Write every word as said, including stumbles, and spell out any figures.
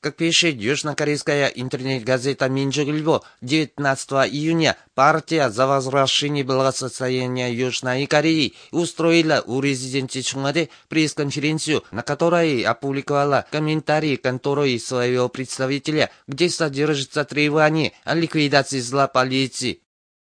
Как пишет южнокорейская интернет-газета «Минчжогльбо», девятнадцатого июня партия за возвращение благосостояния Южной Кореи устроила у резиденции Чхонваде пресс-конференцию, на которой опубликовала комментарии конторы своего представителя, где содержится требование о ликвидации зла полиции